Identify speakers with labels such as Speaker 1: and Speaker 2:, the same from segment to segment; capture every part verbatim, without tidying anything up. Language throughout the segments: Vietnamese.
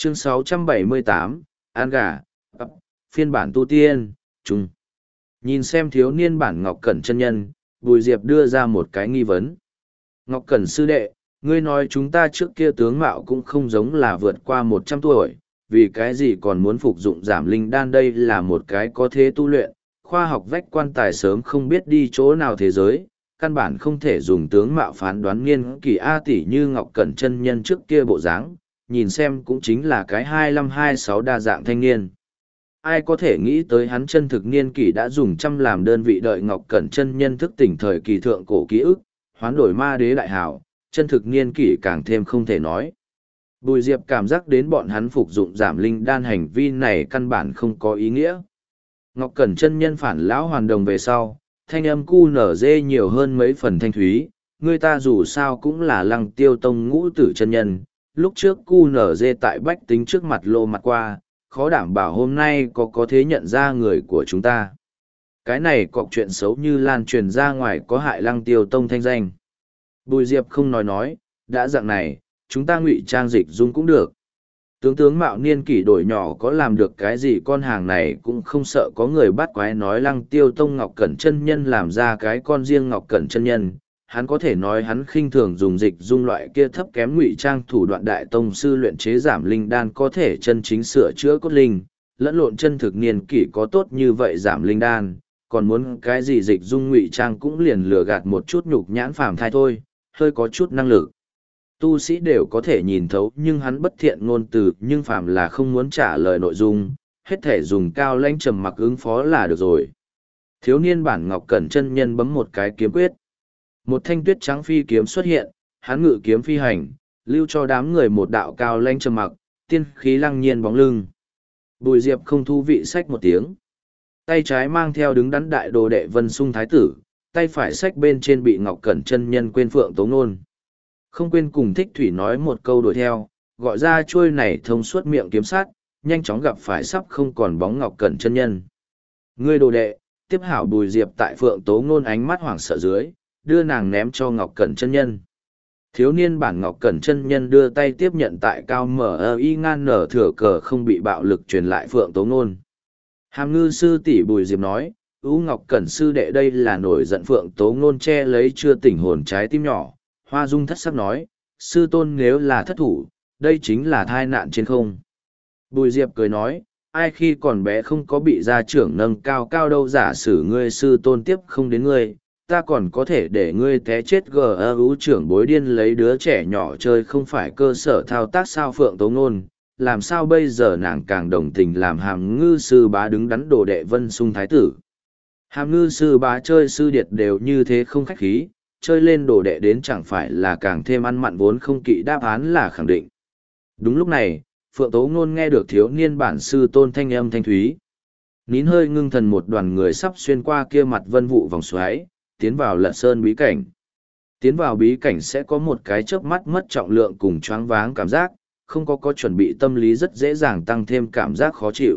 Speaker 1: Chương sáu trăm bảy mươi tám, An gà, ập, phiên bản tu tiên, chung. Nhìn xem thiếu niên bản Ngọc Cẩn chân nhân, Bùi Diệp đưa ra một cái nghi vấn. Ngọc Cẩn sư đệ, ngươi nói chúng ta trước kia tướng mạo cũng không giống là vượt qua một trăm tuổi, vì cái gì còn muốn phục dụng giảm linh đan, đây là một cái có thế tu luyện, khoa học vách quan tài sớm không biết đi chỗ nào thế giới, căn bản không thể dùng tướng mạo phán đoán niên kỷ A tỷ như Ngọc Cẩn chân nhân trước kia bộ dáng, nhìn xem cũng chính là cái hai lăm hai sáu đa dạng thanh niên. Ai có thể nghĩ tới hắn chân thực niên kỷ đã dùng trăm làm đơn vị, đợi Ngọc Cẩn chân nhân thức tỉnh thời kỳ thượng cổ ký ức, hoán đổi ma đế đại hảo, chân thực niên kỷ càng thêm không thể nói. Bùi Diệp cảm giác đến bọn hắn phục dụng giảm linh đan hành vi này căn bản không có ý nghĩa. Ngọc Cẩn chân nhân phản lão hoàn đồng về sau, thanh âm cu nở dê nhiều hơn mấy phần thanh thúy, người ta dù sao cũng là Lăng Tiêu Tông ngũ tử chân nhân, lúc trước cu nở dê tại bách tính trước mặt lô mặt qua, khó đảm bảo hôm nay có có thế nhận ra người của chúng ta. Cái này cọc chuyện xấu như lan truyền ra ngoài có hại Lăng Tiêu Tông thanh danh. Bùi Diệp không nói nói, đã dạng này, chúng ta ngụy trang dịch dung cũng được. Tướng tướng mạo niên kỷ đổi nhỏ có làm được cái gì, con hàng này cũng không sợ có người bắt quái nói Lăng Tiêu Tông Ngọc Cẩn chân nhân làm ra cái con riêng Ngọc Cẩn chân nhân. Hắn có thể nói hắn khinh thường dùng dịch dung loại kia thấp kém ngụy trang thủ đoạn, đại tông sư luyện chế giảm linh đan có thể chân chính sửa chữa cốt linh, lẫn lộn chân thực niên kỷ có tốt như vậy giảm linh đan, còn muốn cái gì dịch dung ngụy trang cũng liền lừa gạt một chút nhục nhãn phàm thai thôi, hơi có chút năng lực. Tu sĩ đều có thể nhìn thấu, nhưng hắn bất thiện ngôn từ, nhưng phàm là không muốn trả lời nội dung, hết thể dùng cao lãnh trầm mặc ứng phó là được rồi. Thiếu niên bản Ngọc Cẩn chân nhân bấm một cái kiếm quyết. Một thanh tuyết trắng phi kiếm xuất hiện, hắn ngự kiếm phi hành, lưu cho đám người một đạo cao lãnh trầm mặc, tiên khí lăng nhiên bóng lưng. Bùi Diệp không thú vị xách một tiếng. Tay trái mang theo đứng đắn đại đồ đệ Vân Sung Thái tử, tay phải xách bên trên bị Ngọc Cẩn chân nhân quên Phượng Tố Nôn. Không quên cùng Thích Thủy nói một câu đuổi theo, gọi ra chuôi này thông suốt miệng kiếm sát, nhanh chóng gặp phải sắp không còn bóng Ngọc Cẩn chân nhân. Ngươi đồ đệ, tiếp hảo. Bùi Diệp tại Phượng Tố Nôn ánh mắt hoảng sợ dưới, đưa nàng ném cho Ngọc Cẩn chân nhân. Thiếu niên bản Ngọc Cẩn chân nhân đưa tay tiếp nhận, tại cao mở y ngan nở thừa cờ không bị bạo lực truyền lại Phượng Tố Nôn. Hàm ngư sư tỷ. Bùi Diệp nói, Ú Ngọc Cẩn sư đệ đây là nổi giận. Phượng Tố Nôn che lấy chưa tỉnh hồn trái tim nhỏ, hoa dung thất sắc nói, sư tôn nếu là thất thủ, đây chính là thai nạn trên không. Bùi Diệp cười nói, ai khi còn bé không có bị gia trưởng nâng cao cao đâu, giả sử ngươi sư tôn tiếp không đến ngươi, ta còn có thể để ngươi té chết. Gu trưởng bối điên lấy đứa trẻ nhỏ chơi không phải cơ sở thao tác sao? Phượng Tố Nôn, làm sao bây giờ? Nàng càng đồng tình làm Hàm ngư sư bá đứng đắn đồ đệ Vân Sung Thái tử. Hàm ngư sư bá chơi sư điệt đều như thế không khách khí, chơi lên đồ đệ đến chẳng phải là càng thêm ăn mặn, vốn không kỵ đáp án là khẳng định. Đúng lúc này, Phượng Tố Nôn nghe được thiếu niên bản sư tôn thanh âm thanh thúy. Nín hơi ngưng thần, một đoàn người sắp xuyên qua kia mặt vân vụ vòng xoáy, tiến vào Lật Sơn bí cảnh. Tiến vào bí cảnh sẽ có một cái chớp mắt mất trọng lượng cùng choáng váng cảm giác, không có có chuẩn bị tâm lý rất dễ dàng tăng thêm cảm giác khó chịu.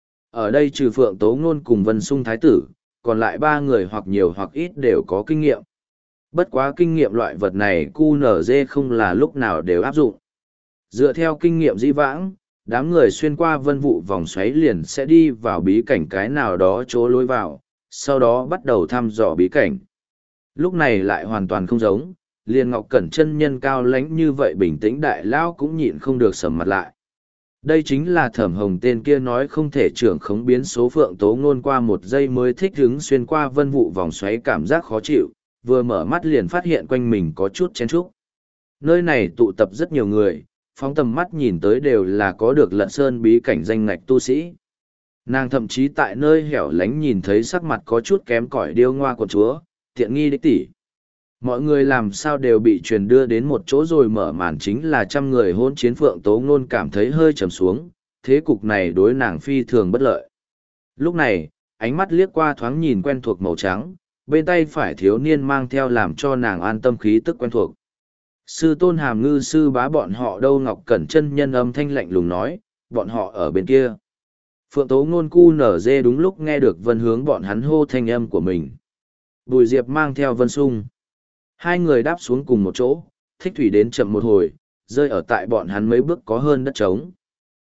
Speaker 1: Ở đây trừ Phượng Tố Nôn cùng Vân Sung Thái tử, còn lại ba người hoặc nhiều hoặc ít đều có kinh nghiệm. Bất quá kinh nghiệm loại vật này cu nở dê không là lúc nào đều áp dụng. Dựa theo kinh nghiệm dĩ vãng, đám người xuyên qua vân vụ vòng xoáy liền sẽ đi vào bí cảnh cái nào đó chỗ lối vào, sau đó bắt đầu thăm dò bí cảnh. Lúc này lại hoàn toàn không giống, liền Ngọc Cẩn chân nhân cao lãnh như vậy bình tĩnh đại lão cũng nhịn không được sầm mặt lại. Đây chính là Thẩm Hồng tên kia nói không thể trưởng khống biến số. Phượng Tố Nôn qua một giây mới thích hứng xuyên qua vân vụ vòng xoáy, cảm giác khó chịu, vừa mở mắt liền phát hiện quanh mình có chút chen chúc. Nơi này tụ tập rất nhiều người, phóng tầm mắt nhìn tới đều là có được Lật Sơn bí cảnh danh ngạch tu sĩ. Nàng thậm chí tại nơi hẻo lánh nhìn thấy sắc mặt có chút kém cỏi điêu ngoa của chúa, tiện nghi đích tỷ. Mọi người làm sao đều bị truyền đưa đến một chỗ rồi mở màn chính là trăm người hôn chiến. Phượng Tố Nôn cảm thấy hơi trầm xuống, thế cục này đối nàng phi thường bất lợi. Lúc này, ánh mắt liếc qua thoáng nhìn quen thuộc màu trắng, bên tay phải thiếu niên mang theo làm cho nàng an tâm khí tức quen thuộc. Sư tôn Hàm ngư sư bá bọn họ đâu? Ngọc Cẩn chân nhân âm thanh lạnh lùng nói, bọn họ ở bên kia. Phượng Tố Nôn cu nở dê đúng lúc nghe được Vân hướng bọn hắn hô thanh âm của mình. Bùi Diệp mang theo Vân Sung. Hai người đáp xuống cùng một chỗ, Thích Thủy đến chậm một hồi, rơi ở tại bọn hắn mấy bước có hơn đất trống.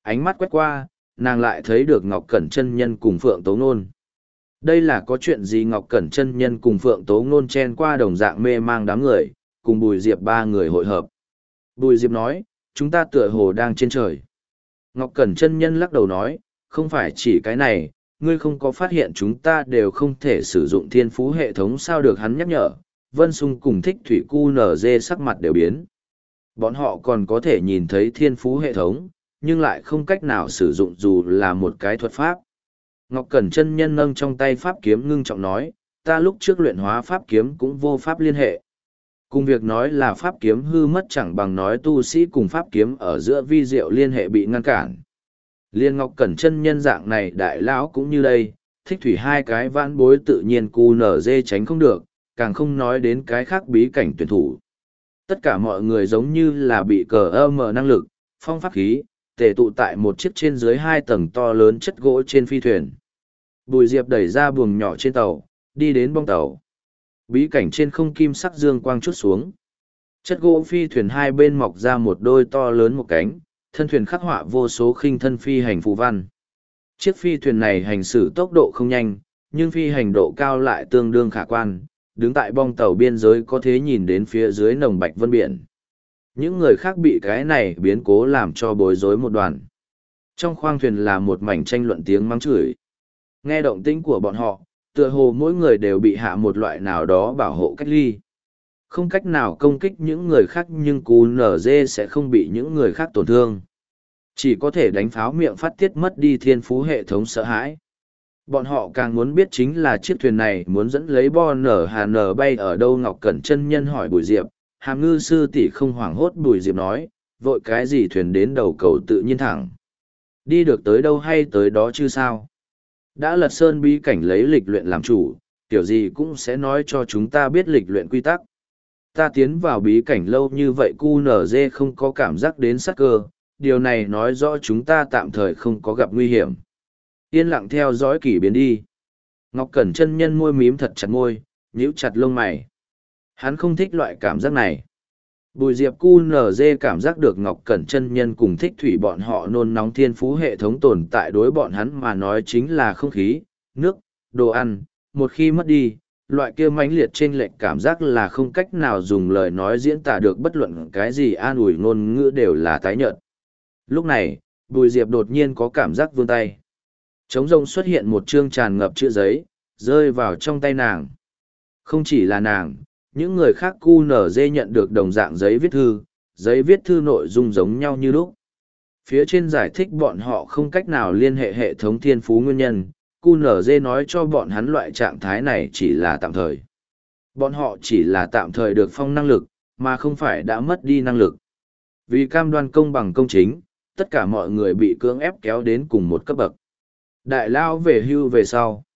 Speaker 1: ánh mắt quét qua, nàng lại thấy được Ngọc Cẩn chân nhân cùng Phượng Tố Nôn. Đây là có chuyện gì? Ngọc Cẩn chân nhân cùng Phượng Tố Nôn chen qua đồng dạng mê mang đám người, cùng Bùi Diệp ba người hội hợp. Bùi Diệp nói, chúng ta tựa hồ đang trên trời. Ngọc Cẩn chân nhân lắc đầu nói, không phải chỉ cái này, ngươi không có phát hiện chúng ta đều không thể sử dụng thiên phú hệ thống sao? Được hắn nhắc nhở, Vân Sung cùng Thích Thủy Cu nở dê sắc mặt đều biến. Bọn họ còn có thể nhìn thấy thiên phú hệ thống, nhưng lại không cách nào sử dụng dù là một cái thuật pháp. Ngọc Cẩn chân nhân nâng trong tay pháp kiếm ngưng trọng nói, ta lúc trước luyện hóa pháp kiếm cũng vô pháp liên hệ. Cùng việc nói là pháp kiếm hư mất chẳng bằng nói tu sĩ cùng pháp kiếm ở giữa vi diệu liên hệ bị ngăn cản. Liên Ngọc Cẩn chân nhân dạng này đại lão cũng như đây, Thích Thủy hai cái vãn bối tự nhiên cu nở dê tránh không được, càng không nói đến cái khác bí cảnh tuyển thủ. Tất cả mọi người giống như là bị cờ ơ mờ năng lực, phong pháp khí, tề tụ tại một chiếc trên dưới hai tầng to lớn chất gỗ trên phi thuyền. Bùi Diệp đẩy ra buồng nhỏ trên tàu, đi đến bong tàu. Bí cảnh trên không kim sắc dương quang chút xuống. Chất gỗ phi thuyền hai bên mọc ra một đôi to lớn một cánh, thân thuyền khắc họa vô số khinh thân phi hành phù văn. Chiếc phi thuyền này hành xử tốc độ không nhanh, nhưng phi hành độ cao lại tương đương khả quan, đứng tại bong tàu biên giới có thể nhìn đến phía dưới nồng bạch vân biển. Những người khác bị cái này biến cố làm cho bối rối một đoàn. Trong khoang thuyền là một mảnh tranh luận tiếng mắng chửi. Nghe động tĩnh của bọn họ, tựa hồ mỗi người đều bị hạ một loại nào đó bảo hộ cách ly. Không cách nào công kích những người khác nhưng cú nở dê sẽ không bị những người khác tổn thương. Chỉ có thể đánh pháo miệng phát tiết mất đi thiên phú hệ thống sợ hãi. Bọn họ càng muốn biết chính là chiếc thuyền này muốn dẫn lấy bo nở hà nở bay ở đâu. Ngọc Cẩn chân nhân hỏi Bùi Diệp, Hàm Ngư sư tỷ không hoảng hốt. Bùi Diệp nói, vội cái gì, thuyền đến đầu cầu tự nhiên thẳng. Đi được tới đâu hay tới đó chứ sao. Đã lật sơn bí cảnh lấy lịch luyện làm chủ, kiểu gì cũng sẽ nói cho chúng ta biết lịch luyện quy tắc. Ta tiến vào bí cảnh lâu như vậy cu nở dê không có cảm giác đến sắc cơ, điều này nói rõ chúng ta tạm thời không có gặp nguy hiểm. Yên lặng theo dõi kỷ biến đi. Ngọc Cẩn chân nhân môi mím thật chặt môi, nhíu chặt lông mày. Hắn không thích loại cảm giác này. Bùi Diệp cu nở dê cảm giác được Ngọc Cẩn chân nhân cùng Thích Thủy bọn họ nôn nóng thiên phú hệ thống tồn tại đối bọn hắn mà nói chính là không khí, nước, đồ ăn. Một khi mất đi, loại kia mãnh liệt trên lệch cảm giác là không cách nào dùng lời nói diễn tả được, bất luận cái gì an ủi ngôn ngữ đều là tái nhợt. Lúc này, Bùi Diệp đột nhiên có cảm giác vươn tay. Trống rông xuất hiện một chương tràn ngập chữ giấy, rơi vào trong tay nàng. Không chỉ là nàng, những người khác cu nở dê nhận được đồng dạng giấy viết thư, giấy viết thư nội dung giống nhau như lúc. Phía trên giải thích bọn họ không cách nào liên hệ hệ thống thiên phú nguyên nhân, cu nở dê nói cho bọn hắn loại trạng thái này chỉ là tạm thời. Bọn họ chỉ là tạm thời được phong năng lực, mà không phải đã mất đi năng lực. Vì cam đoan công bằng công chính, tất cả mọi người bị cưỡng ép kéo đến cùng một cấp bậc. Đại lao về hưu về sau.